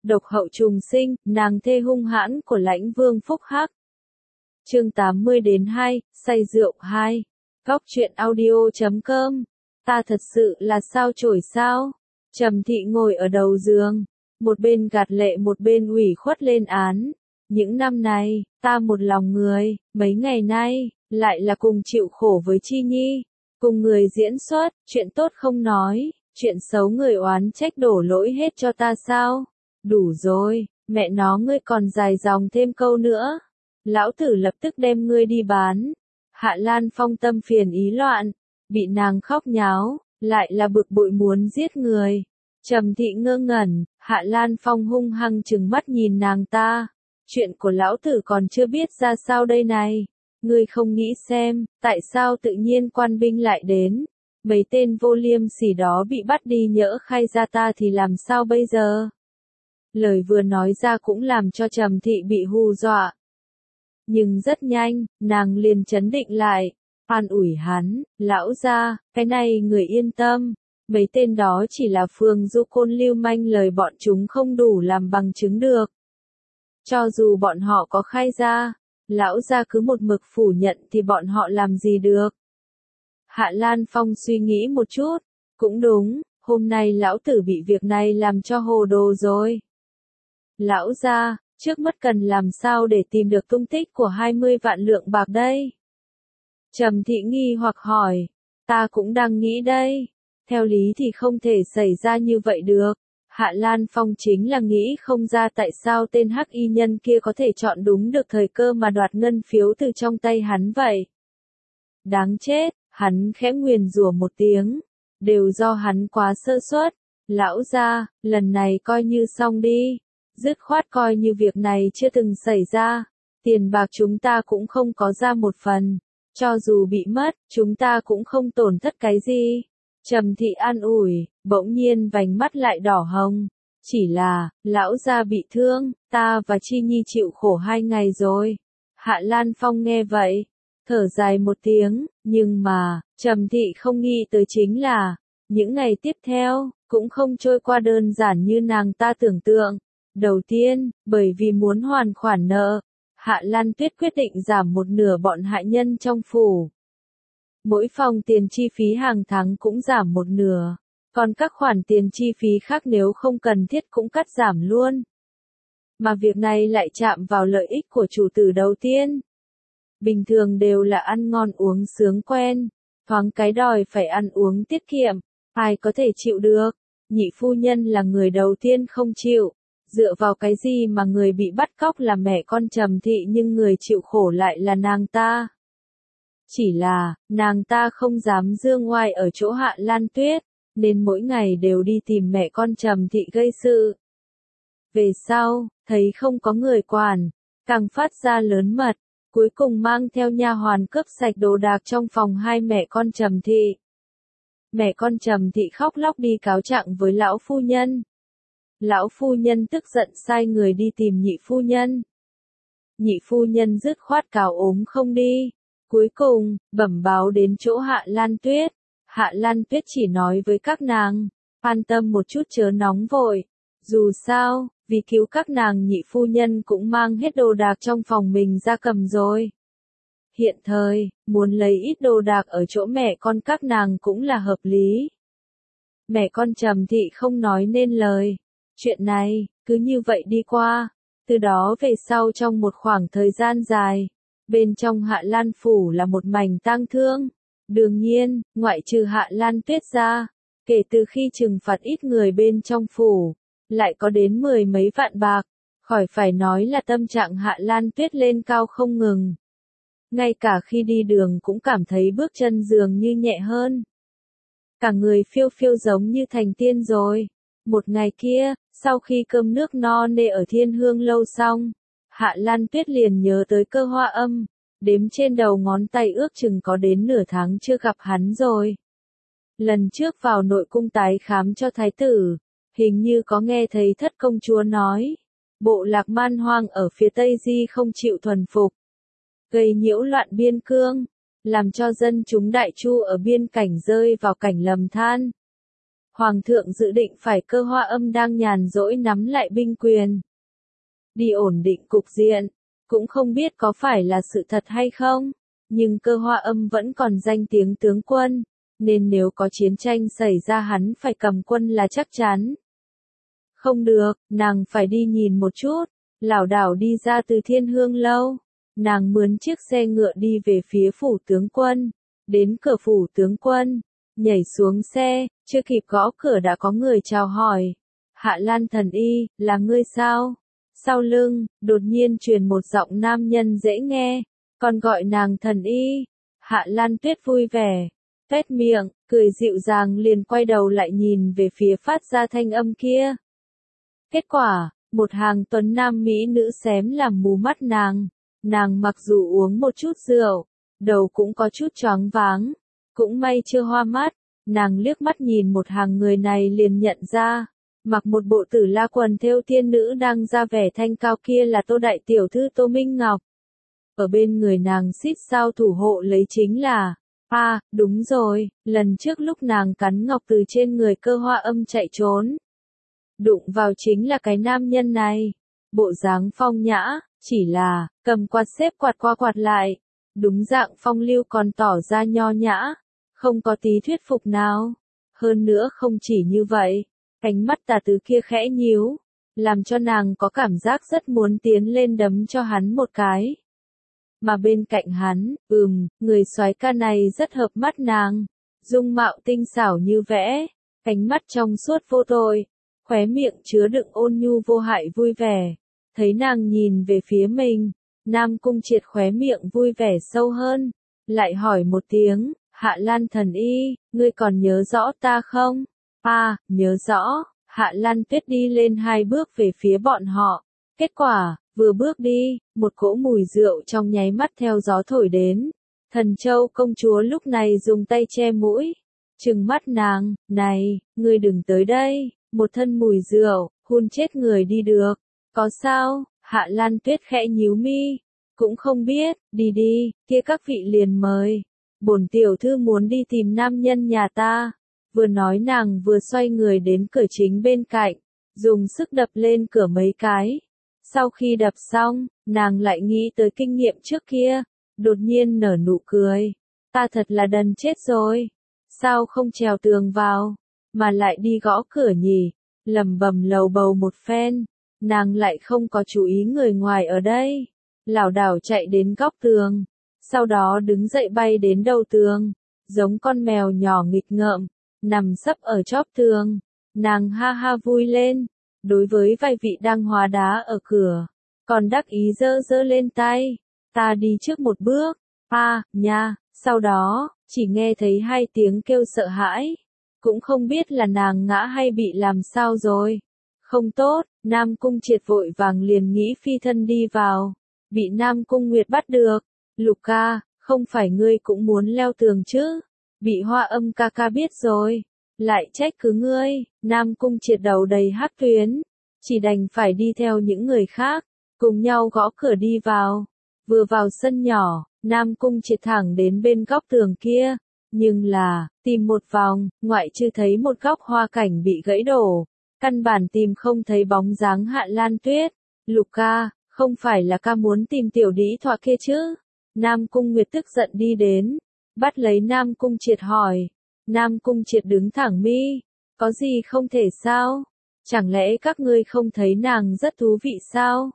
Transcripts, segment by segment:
độc hậu trùng sinh, nàng thê hung hãn của Lãnh Vương Phúc Hắc. Chương 80-2, say rượu 2. Góc truyện audio.com. Ta thật sự là sao chổi sao? Trầm Thị ngồi ở đầu giường, một bên gạt lệ một bên ủy khuất lên án. Những năm này, ta một lòng người, mấy ngày nay, lại là cùng chịu khổ với Chi Nhi, cùng người diễn xuất, chuyện tốt không nói, chuyện xấu người oán trách đổ lỗi hết cho ta sao? Đủ rồi, mẹ nó ngươi còn dài dòng thêm câu nữa. Lão tử lập tức đem ngươi đi bán. Hạ Lan Phong tâm phiền ý loạn, bị nàng khóc nháo, lại là bực bội muốn giết người. Trầm Thị ngơ ngẩn, Hạ Lan Phong hung hăng trừng mắt nhìn nàng ta. Chuyện của lão tử còn chưa biết ra sao đây này. Ngươi không nghĩ xem, tại sao tự nhiên quan binh lại đến? Mấy tên vô liêm sỉ đó bị bắt đi nhỡ khai ra ta thì làm sao bây giờ? Lời vừa nói ra cũng làm cho Trầm Thị bị hù dọa. Nhưng rất nhanh, nàng liền trấn định lại, an ủi hắn, lão gia, cái này người yên tâm, mấy tên đó chỉ là phường du côn lưu manh, lời bọn chúng không đủ làm bằng chứng được. Cho dù bọn họ có khai ra, lão gia cứ một mực phủ nhận thì bọn họ làm gì được. Hạ Lan Phong suy nghĩ một chút, cũng đúng, hôm nay lão tử bị việc này làm cho hồ đồ rồi. Lão gia, trước mắt cần làm sao để tìm được tung tích của 20 vạn lượng bạc đây? Trầm Thị nghi hoặc hỏi, ta cũng đang nghĩ đây, theo lý thì không thể xảy ra như vậy được. Hạ Lan Phong chính là nghĩ không ra tại sao tên hắc y nhân kia có thể chọn đúng được thời cơ mà đoạt ngân phiếu từ trong tay hắn vậy. Đáng chết, hắn khẽ nguyền rủa một tiếng, đều do hắn quá sơ suất. Lão gia, lần này coi như xong đi. Dứt khoát coi như việc này chưa từng xảy ra, tiền bạc chúng ta cũng không có ra một phần, cho dù bị mất, chúng ta cũng không tổn thất cái gì. Trầm Thị an ủi, bỗng nhiên vành mắt lại đỏ hồng, chỉ là, lão gia bị thương, ta và Chi Nhi chịu khổ 2 ngày rồi. Hạ Lan Phong nghe vậy, thở dài một tiếng, nhưng mà, Trầm Thị không nghĩ tới chính là, những ngày tiếp theo, cũng không trôi qua đơn giản như nàng ta tưởng tượng. Đầu tiên, bởi vì muốn hoàn khoản nợ, Hạ Lan Tuyết quyết định giảm một nửa bọn hạ nhân trong phủ. Mỗi phòng tiền chi phí hàng tháng cũng giảm một nửa, còn các khoản tiền chi phí khác nếu không cần thiết cũng cắt giảm luôn. Mà việc này lại chạm vào lợi ích của chủ tử đầu tiên. Bình thường đều là ăn ngon uống sướng quen, thoáng cái đòi phải ăn uống tiết kiệm, ai có thể chịu được? Nhị phu nhân là người đầu tiên không chịu. Dựa vào cái gì mà người bị bắt cóc là mẹ con Trầm Thị nhưng người chịu khổ lại là nàng ta? Chỉ là, nàng ta không dám dương oai ở chỗ Hạ Lan Tuyết, nên mỗi ngày đều đi tìm mẹ con Trầm Thị gây sự. Về sau, thấy không có người quản, càng phát ra lớn mật, cuối cùng mang theo nha hoàn cướp sạch đồ đạc trong phòng hai mẹ con Trầm Thị. Mẹ con Trầm Thị khóc lóc đi cáo trạng với lão phu nhân. Lão phu nhân tức giận sai người đi tìm nhị phu nhân. Nhị phu nhân dứt khoát cào ốm không đi. Cuối cùng, bẩm báo đến chỗ Hạ Lan Tuyết. Hạ Lan Tuyết chỉ nói với các nàng, an tâm một chút chớ nóng vội. Dù sao, vì cứu các nàng nhị phu nhân cũng mang hết đồ đạc trong phòng mình ra cầm rồi. Hiện thời, muốn lấy ít đồ đạc ở chỗ mẹ con các nàng cũng là hợp lý. Mẹ con Trầm Thị không nói nên lời. Chuyện này, cứ như vậy đi qua. Từ đó về sau trong một khoảng thời gian dài, bên trong Hạ Lan Phủ là một mảnh tang thương. Đương nhiên, ngoại trừ Hạ Lan Tuyết ra, kể từ khi trừng phạt ít người bên trong phủ, lại có đến 10 mấy vạn bạc. Khỏi phải nói là tâm trạng Hạ Lan Tuyết lên cao không ngừng. Ngay cả khi đi đường cũng cảm thấy bước chân dường như nhẹ hơn. Cả người phiêu phiêu giống như thành tiên rồi. Một ngày kia, sau khi cơm nước no nê ở Thiên Hương lâu xong, Hạ Lan Tuyết liền nhớ tới Cơ Hoa Âm, đếm trên đầu ngón tay ước chừng có đến nửa tháng chưa gặp hắn rồi. Lần trước vào nội cung tái khám cho thái tử, hình như có nghe thấy thất công chúa nói, bộ lạc man hoang ở phía Tây Di không chịu thuần phục, gây nhiễu loạn biên cương, làm cho dân chúng Đại Chu ở biên cảnh rơi vào cảnh lầm than. Hoàng thượng dự định phải Cơ Hoa Âm đang nhàn rỗi nắm lại binh quyền, đi ổn định cục diện, cũng không biết có phải là sự thật hay không, nhưng Cơ Hoa Âm vẫn còn danh tiếng tướng quân, nên nếu có chiến tranh xảy ra hắn phải cầm quân là chắc chắn. Không được, nàng phải đi nhìn một chút, lảo đảo đi ra từ Thiên Hương lâu, nàng mướn chiếc xe ngựa đi về phía phủ tướng quân, đến cửa phủ tướng quân, nhảy xuống xe, chưa kịp gõ cửa đã có người chào hỏi. Hạ Lan thần y, là ngươi sao? Sau lưng, đột nhiên truyền một giọng nam nhân dễ nghe, còn gọi nàng thần y. Hạ Lan Tuyết vui vẻ, tuét miệng, cười dịu dàng liền quay đầu lại nhìn về phía phát ra thanh âm kia. Kết quả, một hàng tuấn nam mỹ nữ xém làm mù mắt nàng. Nàng mặc dù uống một chút rượu, đầu cũng có chút choáng váng, cũng may chưa hoa mắt, nàng liếc mắt nhìn một hàng người này liền nhận ra, mặc một bộ tử la quần thêu tiên nữ đang ra vẻ thanh cao kia là Tô đại tiểu thư Tô Minh Ngọc. Ở bên người nàng xít sao thủ hộ lấy chính là, đúng rồi, lần trước lúc nàng cắn ngọc từ trên người Cơ Hoa Âm chạy trốn. Đụng vào chính là cái nam nhân này, bộ dáng phong nhã, chỉ là, cầm quạt xếp quạt qua quạt lại, đúng dạng phong lưu còn tỏ ra nho nhã, không có tí thuyết phục nào. Hơn nữa không chỉ như vậy, ánh mắt tà tứ kia khẽ nhíu, làm cho nàng có cảm giác rất muốn tiến lên đấm cho hắn một cái. Mà bên cạnh hắn, người soái ca này rất hợp mắt nàng, dung mạo tinh xảo như vẽ, ánh mắt trong suốt vô tội, khóe miệng chứa đựng ôn nhu vô hại vui vẻ. Thấy nàng nhìn về phía mình, Nam Cung Triệt khóe miệng vui vẻ sâu hơn, lại hỏi một tiếng, Hạ Lan thần y, ngươi còn nhớ rõ ta không? Nhớ rõ. Hạ Lan Tuyết đi lên 2 bước về phía bọn họ. Kết quả, vừa bước đi, một cỗ mùi rượu trong nháy mắt theo gió thổi đến. Thần Châu công chúa lúc này dùng tay che mũi, trừng mắt nàng, này, ngươi đừng tới đây, một thân mùi rượu, hun chết người đi được. Có sao? Hạ Lan Tuyết khẽ nhíu mi, cũng không biết, đi đi, kia các vị liền mời. Bổn tiểu thư muốn đi tìm nam nhân nhà ta. Vừa nói nàng vừa xoay người đến cửa chính bên cạnh, dùng sức đập lên cửa mấy cái. Sau khi đập xong, nàng lại nghĩ tới kinh nghiệm trước kia, đột nhiên nở nụ cười. Ta thật là đần chết rồi. Sao không trèo tường vào, mà lại đi gõ cửa nhỉ? Lẩm bẩm lầu bầu một phen, nàng lại không có chú ý người ngoài ở đây. Lảo đảo chạy đến góc tường, sau đó đứng dậy bay đến đầu tường, giống con mèo nhỏ nghịch ngợm, nằm sấp ở chóp tường. Nàng ha ha vui lên, đối với vài vị đang hóa đá ở cửa, còn đắc ý giơ giơ lên tay, ta đi trước một bước, nha, sau đó, chỉ nghe thấy 2 tiếng kêu sợ hãi, cũng không biết là nàng ngã hay bị làm sao rồi. Không tốt, Nam Cung Triệt vội vàng liền nghĩ phi thân đi vào, bị Nam Cung Nguyệt bắt được. Lục ca, không phải ngươi cũng muốn leo tường chứ? Bị Hoa Âm ca ca biết rồi, lại trách cứ ngươi. Nam Cung Triệt đầu đầy hắc tuyến, chỉ đành phải đi theo những người khác, cùng nhau gõ cửa đi vào. Vừa vào sân nhỏ, Nam Cung Triệt thẳng đến bên góc tường kia, nhưng là, tìm một vòng, ngoại trừ thấy một góc hoa cảnh bị gãy đổ, căn bản tìm không thấy bóng dáng Hạ Lan Tuyết. Lục ca, không phải là ca muốn tìm tiểu đĩ thoa kia chứ? Nam Cung Nguyệt tức giận đi đến, bắt lấy Nam Cung Triệt hỏi. Nam Cung Triệt đứng thẳng mi, có gì không thể sao? Chẳng lẽ các ngươi không thấy nàng rất thú vị sao?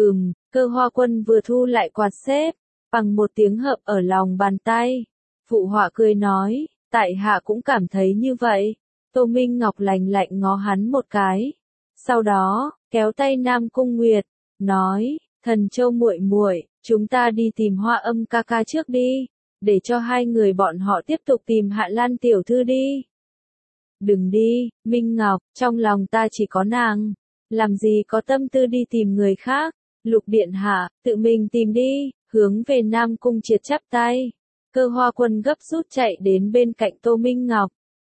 Cơ Hoa Quân vừa thu lại quạt xếp, bằng một tiếng hợp ở lòng bàn tay. Phụ họa cười nói, tại hạ cũng cảm thấy như vậy. Tô Minh Ngọc lạnh lạnh ngó hắn một cái. Sau đó, kéo tay Nam Cung Nguyệt, nói, Thần Châu muội muội, chúng ta đi tìm Hoa Âm ca ca trước đi, để cho 2 người bọn họ tiếp tục tìm Hạ Lan tiểu thư đi. Đừng đi, Minh Ngọc, trong lòng ta chỉ có nàng, làm gì có tâm tư đi tìm người khác. Lục điện hạ, tự mình tìm đi, hướng về Nam Cung Triệt chắp tay. Cơ Hoa Quân gấp rút chạy đến bên cạnh Tô Minh Ngọc.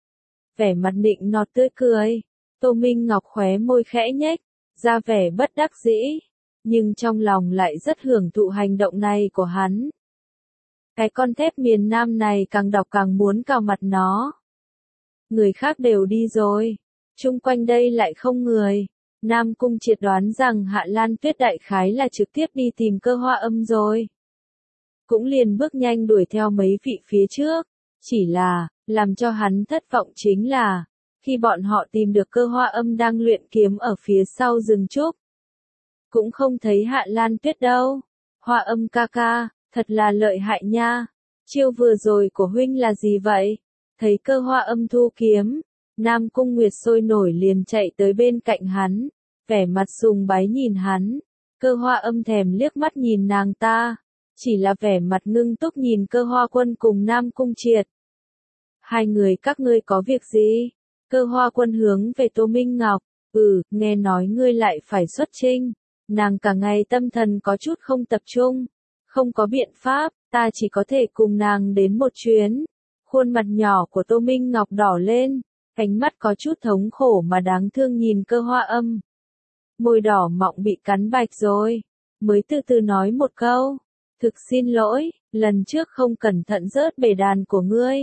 Vẻ mặt nịnh nọt tươi cười, Tô Minh Ngọc khóe môi khẽ nhếch, ra vẻ bất đắc dĩ, nhưng trong lòng lại rất hưởng thụ hành động này của hắn. Cái con thép miền Nam này càng đọc càng muốn cào mặt nó. người khác đều đi rồi. Chung quanh đây lại không người. Nam Cung Triệt đoán rằng Hạ Lan Tuyết đại khái là trực tiếp đi tìm Cơ Hoa Âm rồi. Cũng liền bước nhanh đuổi theo mấy vị phía trước. Chỉ là, làm cho hắn thất vọng chính là, khi bọn họ tìm được Cơ Hoa Âm đang luyện kiếm ở phía sau rừng trúc. Cũng không thấy Hạ Lan Tuyết đâu. Hoa Âm ca ca, thật là lợi hại nha. Chiêu vừa rồi của huynh là gì vậy? Thấy Cơ Hoa Âm thu kiếm, Nam Cung Nguyệt sôi nổi liền chạy tới bên cạnh hắn, vẻ mặt sùng bái nhìn hắn. Cơ Hoa Âm thèm liếc mắt nhìn nàng ta, chỉ là vẻ mặt ngưng túc nhìn Cơ Hoa Quân cùng Nam Cung Triệt. Hai người các ngươi có việc gì? Cơ Hoa Quân hướng về Tô Minh Ngọc, nghe nói ngươi lại phải xuất chinh. Nàng cả ngày tâm thần có chút không tập trung, không có biện pháp, ta chỉ có thể cùng nàng đến một chuyến. Khuôn mặt nhỏ của Tô Minh Ngọc đỏ lên, ánh mắt có chút thống khổ mà đáng thương nhìn Cơ Hoa Âm. Môi đỏ mọng bị cắn bạch rồi, mới từ từ nói một câu, thực xin lỗi, lần trước không cẩn thận rớt bể đàn của ngươi,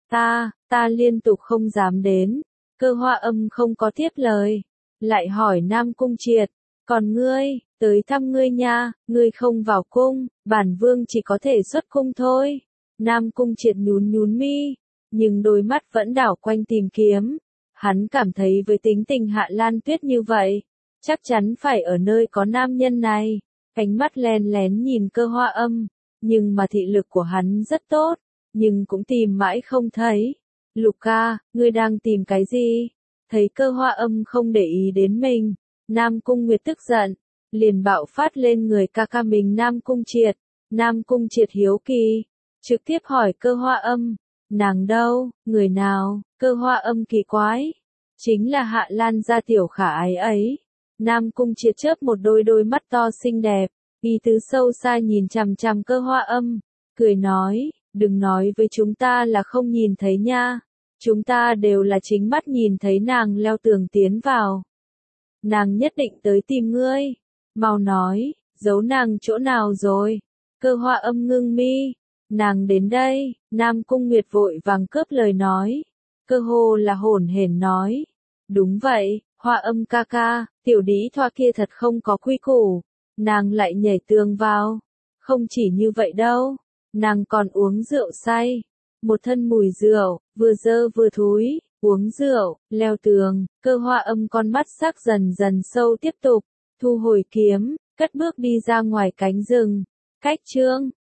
ta liên tục không dám đến. Cơ Hoa Âm không có tiếp lời, lại hỏi Nam Cung Triệt, còn ngươi, tới thăm ngươi nha, ngươi không vào cung, bản vương chỉ có thể xuất cung thôi. Nam Cung Triệt nhún mi, nhưng đôi mắt vẫn đảo quanh tìm kiếm. Hắn cảm thấy với tính tình Hạ Lan Tuyết như vậy, chắc chắn phải ở nơi có nam nhân này. Ánh mắt len lén nhìn Cơ Hoa Âm, nhưng mà thị lực của hắn rất tốt, nhưng cũng tìm mãi không thấy. Lục ca, ngươi đang tìm cái gì? Thấy Cơ Hoa Âm không để ý đến mình, Nam Cung Nguyệt tức giận, liền bạo phát lên người ca ca mình Nam Cung Triệt. Nam Cung Triệt hiếu kỳ, trực tiếp hỏi Cơ Hoa Âm, nàng đâu, người nào? Cơ Hoa Âm kỳ quái, chính là Hạ Lan gia tiểu khả ái ấy. Nam Cung Triệt chớp một đôi mắt to xinh đẹp, ý tứ sâu xa nhìn chằm chằm Cơ Hoa Âm, cười nói, đừng nói với chúng ta là không nhìn thấy nha, chúng ta đều là chính mắt nhìn thấy nàng leo tường tiến vào. Nàng nhất định tới tìm ngươi, mau nói, giấu nàng chỗ nào rồi? Cơ Hoa Âm ngưng mi, nàng đến đây. Nam Cung Nguyệt vội vàng cướp lời nói, cơ hồ là hổn hển nói, đúng vậy, Hoa Âm ca ca, tiểu đĩ thoa kia thật không có quy củ, nàng lại nhảy tường vào, không chỉ như vậy đâu, nàng còn uống rượu say, một thân mùi rượu, vừa dơ vừa thúi, uống rượu, leo tường. Cơ Hoa Âm con mắt sắc dần dần sâu tiếp tục, thu hồi kiếm, cất bước đi ra ngoài cánh rừng. Cách chương